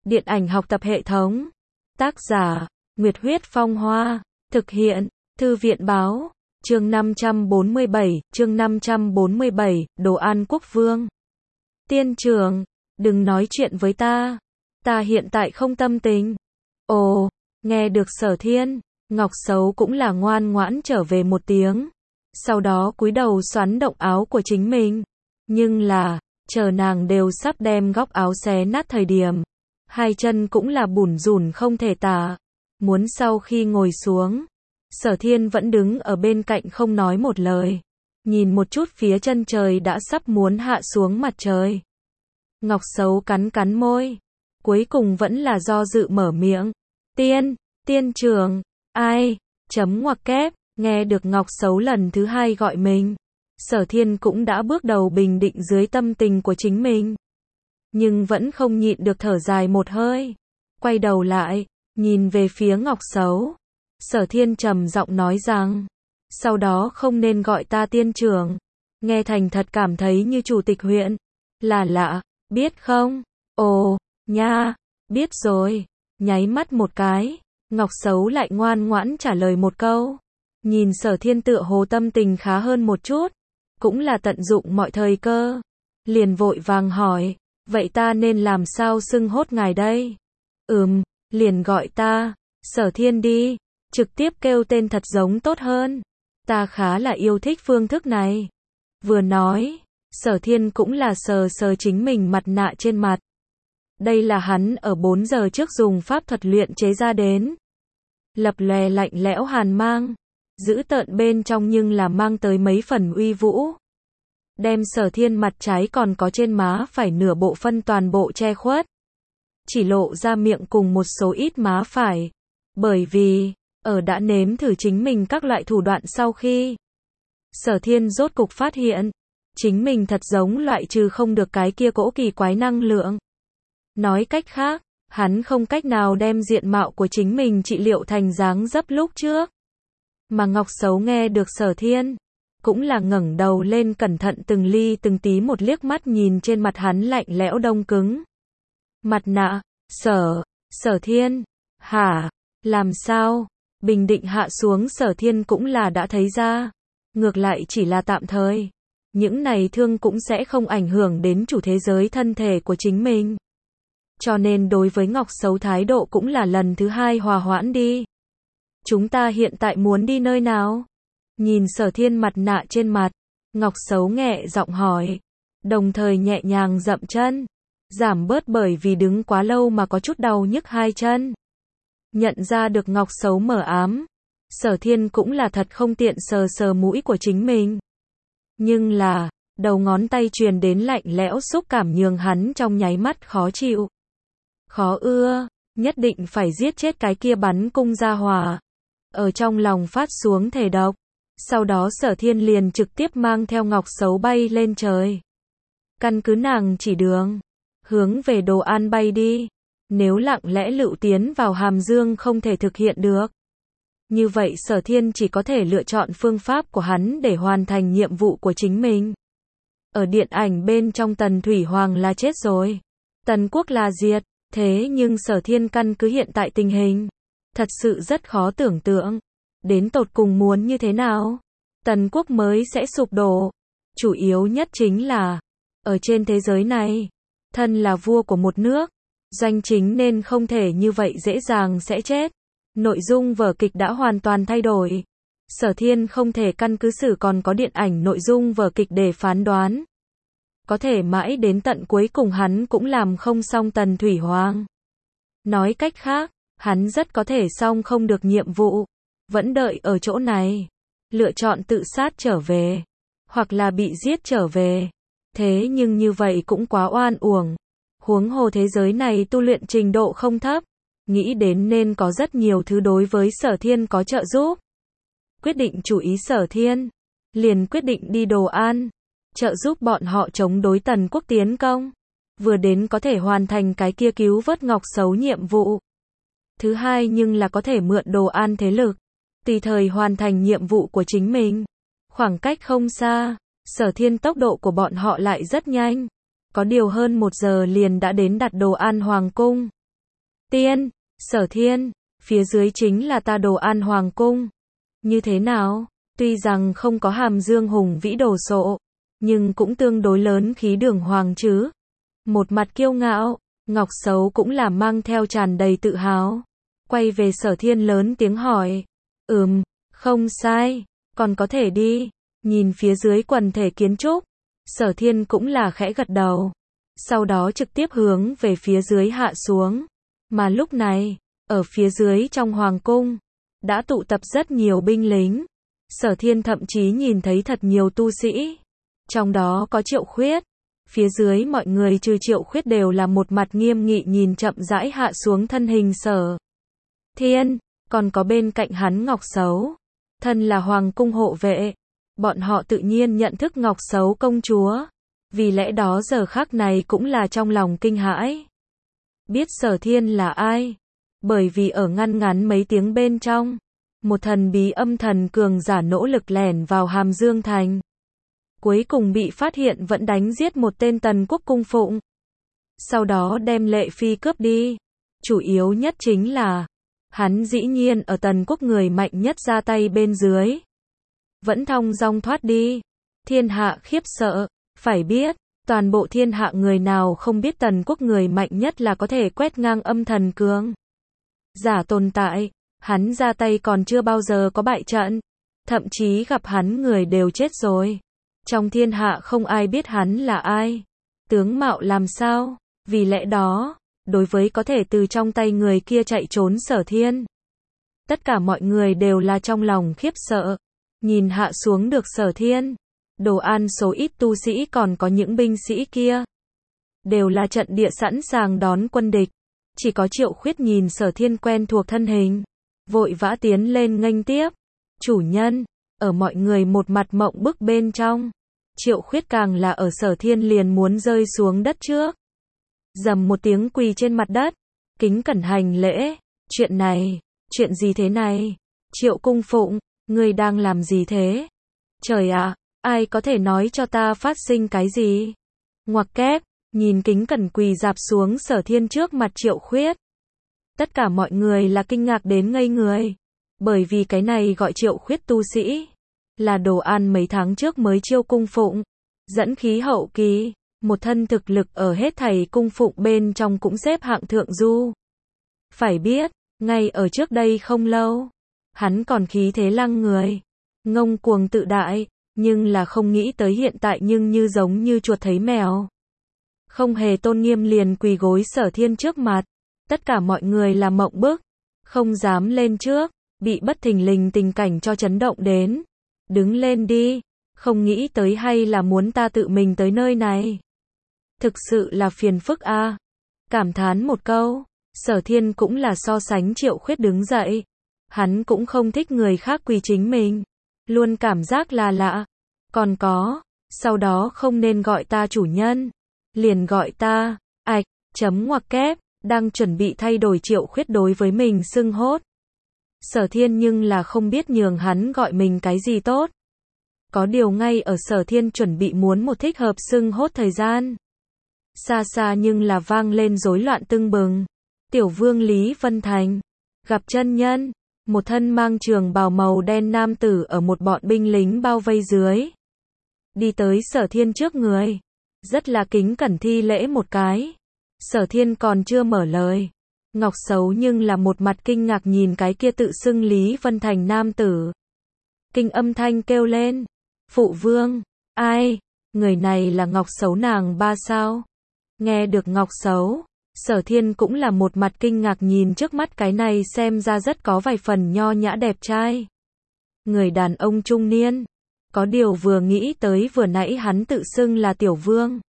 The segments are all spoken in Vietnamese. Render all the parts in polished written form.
Điện ảnh học tập hệ thống. Tác giả, Nguyệt Huyết Phong Hoa. Thực hiện, Thư viện Báo. Chương 547, Đồ An Quốc Vương. Tiên trưởng, đừng nói chuyện với ta. Ta hiện tại không tâm tình. Ồ, nghe được Sở Thiên, Ngọc Sấu cũng là ngoan ngoãn trở về một tiếng. Sau đó cúi đầu xoắn động áo của chính mình. Nhưng là, chờ nàng đều sắp đem góc áo xé nát thời điểm. Hai chân cũng là bủn rủn không thể tả. Muốn sau khi ngồi xuống. Sở Thiên vẫn đứng ở bên cạnh không nói một lời. Nhìn một chút phía chân trời đã sắp muốn hạ xuống mặt trời. Ngọc Sấu cắn cắn môi. Cuối cùng vẫn là do dự mở miệng. Tiên trưởng, ai? Chấm ngoặc kép, nghe được Ngọc Sấu lần thứ hai gọi mình. Sở Thiên cũng đã bước đầu bình định dưới tâm tình của chính mình. Nhưng vẫn không nhịn được thở dài một hơi. Quay đầu lại, nhìn về phía Ngọc Sấu. Sở Thiên trầm giọng nói rằng, sau đó không nên gọi ta tiên trưởng. Nghe thành thật cảm thấy như chủ tịch huyện. Là lạ, biết không? Ồ, nha, biết rồi. Nháy mắt một cái, Ngọc Sấu lại ngoan ngoãn trả lời một câu. Nhìn Sở Thiên tựa hồ tâm tình khá hơn một chút. Cũng là tận dụng mọi thời cơ. Liền vội vàng hỏi, vậy ta nên làm sao xưng hốt ngài đây? Liền gọi ta, Sở Thiên đi. Trực tiếp kêu tên thật giống tốt hơn. Ta khá là yêu thích phương thức này. Vừa nói, Sở Thiên cũng là sờ sờ chính mình mặt nạ trên mặt. Đây là hắn ở 4 giờ trước dùng pháp thuật luyện chế ra đến. Lập lòe lạnh lẽo hàn mang. Giữ tợn bên trong nhưng là mang tới mấy phần uy vũ. Đem Sở Thiên mặt trái còn có trên má phải nửa bộ phân toàn bộ che khuất. Chỉ lộ ra miệng cùng một số ít má phải. Bởi vì, ở đã nếm thử chính mình các loại thủ đoạn sau khi. Sở Thiên rốt cục phát hiện. Chính mình thật giống loại trừ không được cái kia cỗ kỳ quái năng lượng. Nói cách khác, hắn không cách nào đem diện mạo của chính mình trị liệu thành dáng dấp lúc trước. Mà Ngọc Sấu nghe được Sở Thiên, cũng là ngẩng đầu lên cẩn thận từng ly từng tí một liếc mắt nhìn trên mặt hắn lạnh lẽo đông cứng. Mặt nạ, Sở Thiên, hả, làm sao? Bình định hạ xuống Sở Thiên cũng là đã thấy ra. Ngược lại chỉ là tạm thời. Những này thương cũng sẽ không ảnh hưởng đến chủ thế giới thân thể của chính mình. Cho nên đối với Ngọc Sấu thái độ cũng là lần thứ hai hòa hoãn đi. Chúng ta hiện tại muốn đi nơi nào? Nhìn Sở Thiên mặt nạ trên mặt, Ngọc Sấu nhẹ giọng hỏi. Đồng thời nhẹ nhàng dậm chân. Giảm bớt bởi vì đứng quá lâu mà có chút đau nhức hai chân. Nhận ra được Ngọc Sấu mờ ám. Sở Thiên cũng là thật không tiện sờ sờ mũi của chính mình. Nhưng là, đầu ngón tay truyền đến lạnh lẽo xúc cảm nhường hắn trong nháy mắt khó chịu. Khó ưa, nhất định phải giết chết cái kia bắn cung ra hỏa. Ở trong lòng phát xuống thể độc. Sau đó Sở Thiên liền trực tiếp mang theo Ngọc Sấu bay lên trời. Căn cứ nàng chỉ đường. Hướng về Đồ An bay đi. Nếu lặng lẽ lựu tiến vào Hàm Dương không thể thực hiện được. Như vậy Sở Thiên chỉ có thể lựa chọn phương pháp của hắn để hoàn thành nhiệm vụ của chính mình. Ở điện ảnh bên trong Tần Thủy Hoàng là chết rồi. Tần quốc là diệt. Thế nhưng Sở Thiên căn cứ hiện tại tình hình. Thật sự rất khó tưởng tượng. Đến tột cùng muốn như thế nào? Tần quốc mới sẽ sụp đổ. Chủ yếu nhất chính là, ở trên thế giới này, thân là vua của một nước, doanh chính nên không thể như vậy dễ dàng sẽ chết. Nội dung vở kịch đã hoàn toàn thay đổi. Sở Thiên không thể căn cứ sử còn có điện ảnh nội dung vở kịch để phán đoán. Có thể mãi đến tận cuối cùng hắn cũng làm không xong Tần Thủy Hoàng. Nói cách khác, hắn rất có thể xong không được nhiệm vụ. Vẫn đợi ở chỗ này. Lựa chọn tự sát trở về. Hoặc là bị giết trở về. Thế nhưng như vậy cũng quá oan uổng. Huống hồ thế giới này tu luyện trình độ không thấp. Nghĩ đến nên có rất nhiều thứ đối với Sở Thiên có trợ giúp. Quyết định chủ ý Sở Thiên. Liền quyết định đi Đồ An. Trợ giúp bọn họ chống đối Tần quốc tiến công. Vừa đến có thể hoàn thành cái kia cứu vớt Ngọc Sấu nhiệm vụ. Thứ hai nhưng là có thể mượn Đồ An thế lực. Tùy thời hoàn thành nhiệm vụ của chính mình. Khoảng cách không xa. Sở Thiên tốc độ của bọn họ lại rất nhanh. Có điều hơn 1 giờ liền đã đến đặt Đồ An Hoàng cung. Tiên, Sở Thiên, phía dưới chính là ta Đồ An Hoàng cung. Như thế nào? Tuy rằng không có hàm dương hùng vĩ đồ sộ, nhưng cũng tương đối lớn khí đường hoàng chứ. Một mặt kiêu ngạo, Ngọc Sấu cũng là mang theo tràn đầy tự hào. Quay về Sở Thiên lớn tiếng hỏi. Không sai, còn có thể đi. Nhìn phía dưới quần thể kiến trúc, Sở Thiên cũng là khẽ gật đầu. Sau đó trực tiếp hướng về phía dưới hạ xuống. Mà lúc này, ở phía dưới trong hoàng cung, đã tụ tập rất nhiều binh lính. Sở Thiên thậm chí nhìn thấy thật nhiều tu sĩ. Trong đó có Triệu Khuyết. Phía dưới mọi người trừ Triệu Khuyết đều là một mặt nghiêm nghị nhìn chậm rãi hạ xuống thân hình Sở Thiên, còn có bên cạnh hắn Ngọc Sấu. Thân là hoàng cung hộ vệ. Bọn họ tự nhiên nhận thức Ngọc Sấu công chúa. Vì lẽ đó giờ khắc này cũng là trong lòng kinh hãi. Biết Sở Thiên là ai? Bởi vì ở ngắn mấy tiếng bên trong, một thần bí âm thần cường giả nỗ lực lẻn vào Hàm Dương Thành. Cuối cùng bị phát hiện vẫn đánh giết một tên tần quốc cung phụng. Sau đó đem Lệ Phi cướp đi. Chủ yếu nhất chính là, hắn dĩ nhiên ở tần quốc người mạnh nhất ra tay bên dưới. Vẫn thong dong thoát đi. Thiên hạ khiếp sợ. Phải biết, toàn bộ thiên hạ người nào không biết tần quốc người mạnh nhất là có thể quét ngang âm thần cường giả tồn tại. Hắn ra tay còn chưa bao giờ có bại trận. Thậm chí gặp hắn người đều chết rồi. Trong thiên hạ không ai biết hắn là ai. Tướng mạo làm sao. Vì lẽ đó, đối với có thể từ trong tay người kia chạy trốn Sở Thiên, tất cả mọi người đều là trong lòng khiếp sợ. Nhìn hạ xuống được Sở Thiên, Đồ An số ít tu sĩ còn có những binh sĩ kia, đều là trận địa sẵn sàng đón quân địch. Chỉ có Triệu Khuyết nhìn Sở Thiên quen thuộc thân hình, vội vã tiến lên nghênh tiếp. Chủ nhân, ở mọi người một mặt mộng bức bên trong, Triệu Khuyết càng là ở Sở Thiên liền muốn rơi xuống đất trước. Dầm một tiếng quỳ trên mặt đất, kính cẩn hành lễ. Chuyện gì thế này? Triệu cung phụng, ngươi đang làm gì thế? Trời ạ, ai có thể nói cho ta phát sinh cái gì? Ngoặc kép, nhìn kính cẩn quỳ dạp xuống Sở Thiên trước mặt Triệu Khuyết. Tất cả mọi người là kinh ngạc đến ngây người. Bởi vì cái này gọi Triệu Khuyết tu sĩ, là Đồ An mấy tháng trước mới chiêu cung phụng, dẫn khí hậu kỳ, một thân thực lực ở hết thảy cung phụng bên trong cũng xếp hạng thượng du. Phải biết, ngay ở trước đây không lâu, hắn còn khí thế lăng người, ngông cuồng tự đại, nhưng là không nghĩ tới hiện tại nhưng như giống như chuột thấy mèo. Không hề tôn nghiêm liền quỳ gối Sở Thiên trước mặt. Tất cả mọi người là mộng bức, không dám lên trước, bị bất thình lình tình cảnh cho chấn động đến. Đứng lên đi, không nghĩ tới hay là muốn ta tự mình tới nơi này. Thực sự là phiền phức a. Cảm thán một câu, Sở Thiên cũng là so sánh Triệu Khuyết đứng dậy. Hắn cũng không thích người khác quỳ chính mình, luôn cảm giác là lạ. Còn có, sau đó không nên gọi ta chủ nhân, liền gọi ta, ngoặc kép, đang chuẩn bị thay đổi Triệu Khuyết đối với mình xưng hốt. Sở Thiên nhưng là không biết nhường hắn gọi mình cái gì tốt. Có điều ngay ở Sở Thiên chuẩn bị muốn một thích hợp xưng hốt thời gian, xa xa nhưng là vang lên rối loạn tưng bừng. Tiểu vương Lý Vân Thành, gặp chân nhân, một thân mang trường bào màu đen nam tử ở một bọn binh lính bao vây dưới. Đi tới Sở Thiên trước người, rất là kính cẩn thi lễ một cái. Sở Thiên còn chưa mở lời, Ngọc Sấu nhưng là một mặt kinh ngạc nhìn cái kia tự xưng Lý Vân Thành nam tử. Kinh âm thanh kêu lên, phụ vương, ai, người này là Ngọc Sấu nàng ba sao? Nghe được Ngọc Sấu, Sở Thiên cũng là một mặt kinh ngạc nhìn trước mắt cái này xem ra rất có vài phần nho nhã đẹp trai. Người đàn ông trung niên, có điều vừa nghĩ tới vừa nãy hắn tự xưng là tiểu vương.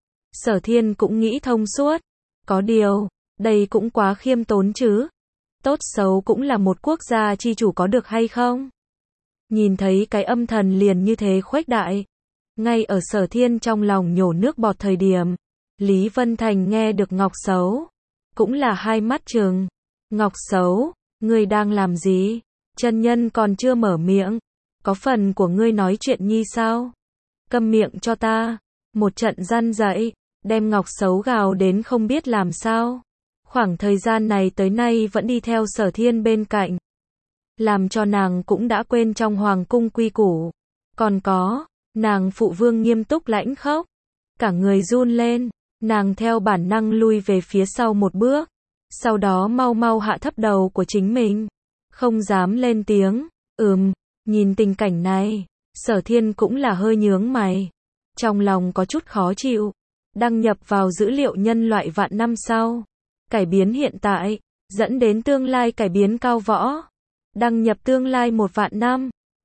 Sở Thiên cũng nghĩ thông suốt, có điều, đây cũng quá khiêm tốn chứ. Tốt xấu cũng là một quốc gia chi chủ có được hay không? Nhìn thấy cái âm thần liền như thế khuếch đại. Ngay ở Sở Thiên trong lòng nhổ nước bọt thời điểm, Lý Vân Thành nghe được Ngọc Sấu, cũng là hai mắt trừng. Ngọc Sấu, ngươi đang làm gì? Chân nhân còn chưa mở miệng, có phần của ngươi nói chuyện nhi sao? Câm miệng cho ta. Một trận răn dậy, đem Ngọc Sấu gào đến không biết làm sao. Khoảng thời gian này tới nay vẫn đi theo Sở Thiên bên cạnh, làm cho nàng cũng đã quên trong hoàng cung quy củ. Còn có, nàng phụ vương nghiêm túc lãnh khốc, cả người run lên, nàng theo bản năng lui về phía sau một bước, sau đó mau mau hạ thấp đầu của chính mình, không dám lên tiếng. Nhìn tình cảnh này, Sở Thiên cũng là hơi nhướng mày, trong lòng có chút khó chịu. Đăng nhập vào dữ liệu nhân loại vạn năm sau, cải biến hiện tại, dẫn đến tương lai cải biến cao võ. Đăng nhập tương lai 1 vạn năm.